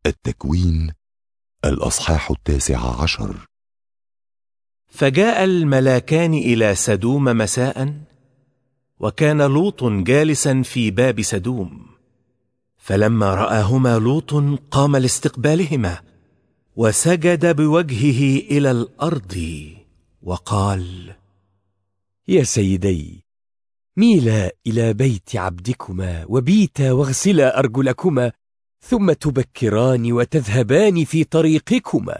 التكوين الأصحاح 19. فجاء الملاكان إلى سدوم مساء، وكان لوط جالسا في باب سدوم. فلما رآهما لوط قام لاستقبالهما، وسجد بوجهه إلى الأرض وقال: يا سيدي، ميلا إلى بيت عبدكما وبيتا واغسلا أرجلكما، ثم تبكران وتذهبان في طريقكما.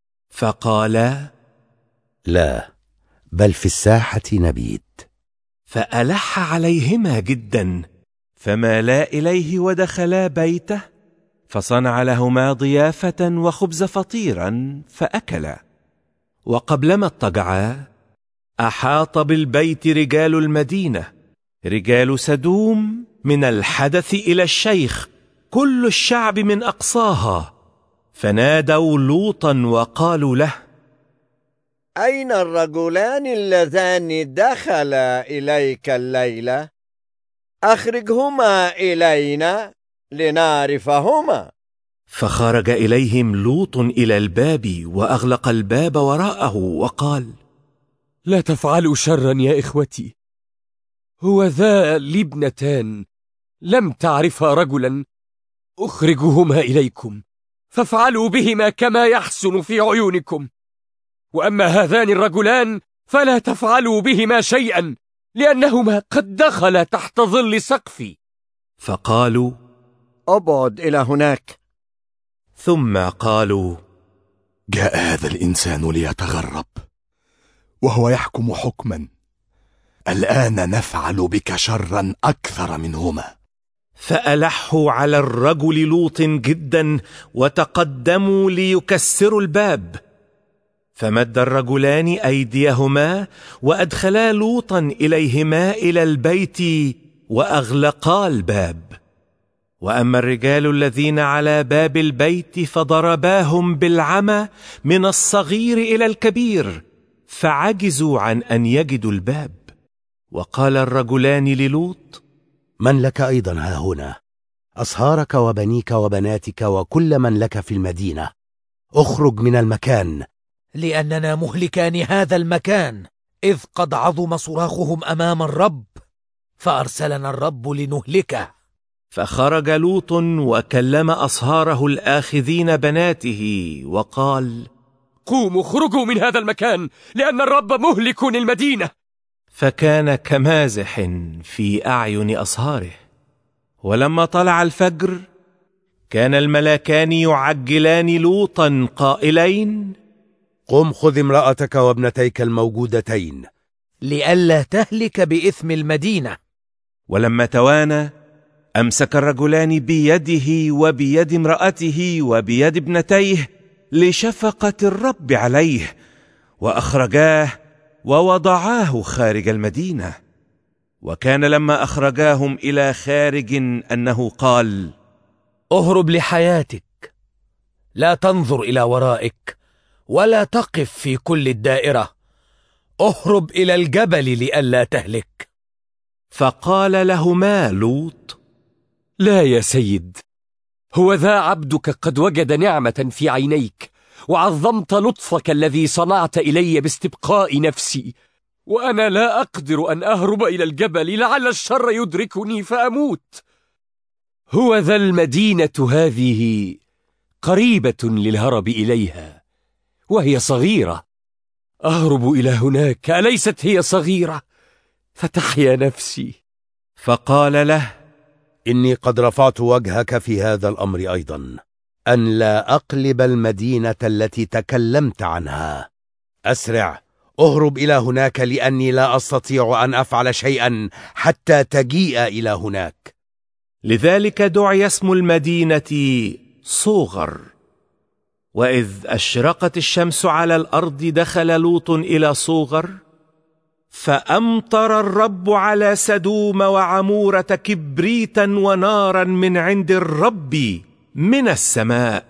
فقالا: لا، بل في الساحة نبيت. فألح عليهما جدا، فمالا إليه ودخلا بيته، فصنع لهما ضيافة وخبز فطيرا فأكلا. وقبلما اضطجعا أحاط بالبيت رجال المدينة، رجال سدوم، من الحدث إلى الشيخ، كل الشعب من أقصاها، فنادوا لوطا وقالوا له: أين الرجلان اللذان دخلا إليك الليلة؟ أخرجهما إلينا لنعرفهما. فخرج إليهم لوط إلى الباب وأغلق الباب وراءه وقال: لا تفعلوا شرا يا إخوتي، هو ذا لي ابنتان لم تعرفا رجلا، أخرجهما إليكم فافعلوا بهما كما يحسن في عيونكم، وأما هذان الرجلان فلا تفعلوا بهما شيئا، لأنهما قد دخلا تحت ظل سقفي. فقالوا: أبعد إلى هناك. ثم قالوا: جاء هذا الإنسان ليتغرب، وهو يحكم حكما، الآن نفعل بك شرا أكثر منهما. فألحوا على الرجل لوط جدا، وتقدموا ليكسروا الباب. فمد الرجلان أيديهما وأدخلا لوطا إليهما إلى البيت وأغلقا الباب. وأما الرجال الذين على باب البيت فضرباهم بالعمى من الصغير إلى الكبير، فعجزوا عن أن يجدوا الباب. وقال الرجلان للوط: من لك أيضا ها هنا؟ أصهارك وبنيك وبناتك وكل من لك في المدينة، اخرج من المكان، لأننا مهلكان هذا المكان، إذ قد عظم صراخهم أمام الرب، فأرسلنا الرب لنهلكه. فخرج لوط وكلم أصهاره الآخذين بناته وقال: قوموا اخرجوا من هذا المكان، لأن الرب مهلك المدينة. فكان كمازح في أعين أصهاره. ولما طلع الفجر كان الملاكان يعجلان لوطا قائلين: قم خذ امرأتك وابنتيك الموجودتين، لئلا تهلك بإثم المدينة. ولما توانى أمسك الرجلان بيده وبيد امرأته وبيد ابنتيه لشفقة الرب عليه، وأخرجاه ووضعاه خارج المدينة. وكان لما أخرجاهم إلى خارج أنه قال: اهرب لحياتك، لا تنظر إلى ورائك ولا تقف في كل الدائرة، اهرب إلى الجبل لئلا تهلك. فقال لهما لوط: لا يا سيد، هو ذا عبدك قد وجد نعمة في عينيك، وعظمت لطفك الذي صنعت إلي باستبقاء نفسي، وأنا لا أقدر أن أهرب إلى الجبل لعل الشر يدركني فأموت. هو ذا المدينة هذه قريبة للهرب إليها، وهي صغيرة، أهرب إلى هناك أليست هي صغيرة فتحيا نفسي. فقال له: إني قد رفعت وجهك في هذا الأمر أيضا، أن لا أقلب المدينة التي تكلمت عنها. أسرع، أهرب إلى هناك، لأني لا أستطيع أن أفعل شيئا حتى تجيء إلى هناك. لذلك دعي اسم المدينة صوغر. وإذ أشرقت الشمس على الأرض دخل لوط إلى صوغر، فأمطر الرب على سدوم وعمورة كبريتا ونارا من عند الرب من السماء،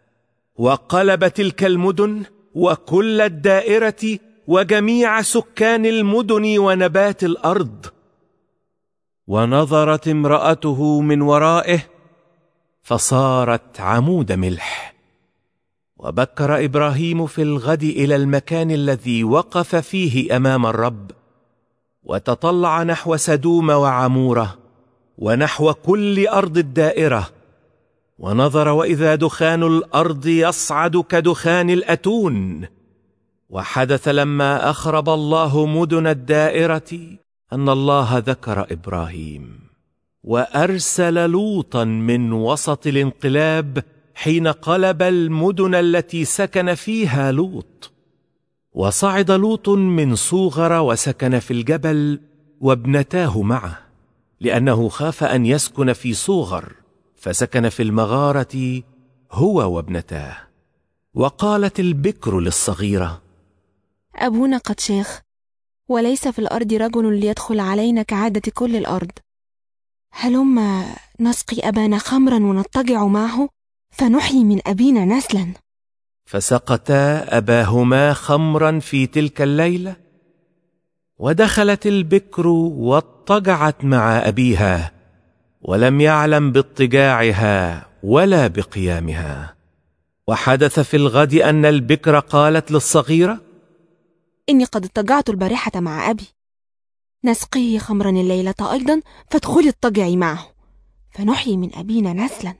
وقلب تلك المدن وكل الدائرة وجميع سكان المدن ونبات الأرض. ونظرت امرأته من ورائه، فصارت عمود ملح. وبكر إبراهيم في الغد إلى المكان الذي وقف فيه أمام الرب، وتطلع نحو سدوم وعمورة ونحو كل أرض الدائرة، ونظر وإذا دخان الأرض يصعد كدخان الأتون. وحدث لما أخرب الله مدن الدائرة أن الله ذكر إبراهيم، وأرسل لوطا من وسط الانقلاب حين قلب المدن التي سكن فيها لوط. وصعد لوط من صوغر وسكن في الجبل وابنتاه معه، لأنه خاف أن يسكن في صوغر، فسكن في المغارة هو وابنتاه. وقالت البكر للصغيرة: أبونا قد شيخ، وليس في الأرض رجل ليدخل علينا كعادة كل الأرض. هلما نسقي أبانا خمرا ونضطجع معه، فنحيي من أبينا نسلا. فسقتا أباهما خمرا في تلك الليلة. ودخلت البكر واضطجعت مع أبيها، ولم يعلم باضطجاعها ولا بقيامها. وحدث في الغد أن البكر قالت للصغيرة: إني قد اضطجعت البارحة مع أبي، نسقيه خمرا الليلة أيضا، فادخلي اضطجعي معه، فنحيي من أبينا نسلا.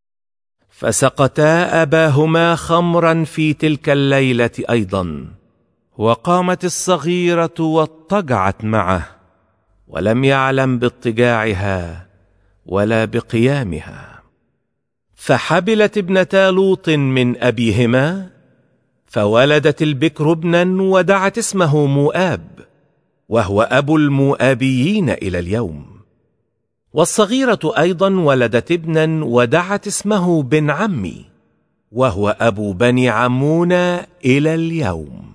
فسقتا أباهما خمرا في تلك الليلة أيضا. وقامت الصغيرة واضطجعت معه، ولم يعلم باضطجاعها ولا بقيامها. فحبلت ابنتا لوط من أبيهما، فولدت البكر ابنا ودعت اسمه مؤاب، وهو أبو المؤابيين إلى اليوم. والصغيرة أيضا ولدت ابنا ودعت اسمه بن عمي، وهو أبو بني عمون إلى اليوم.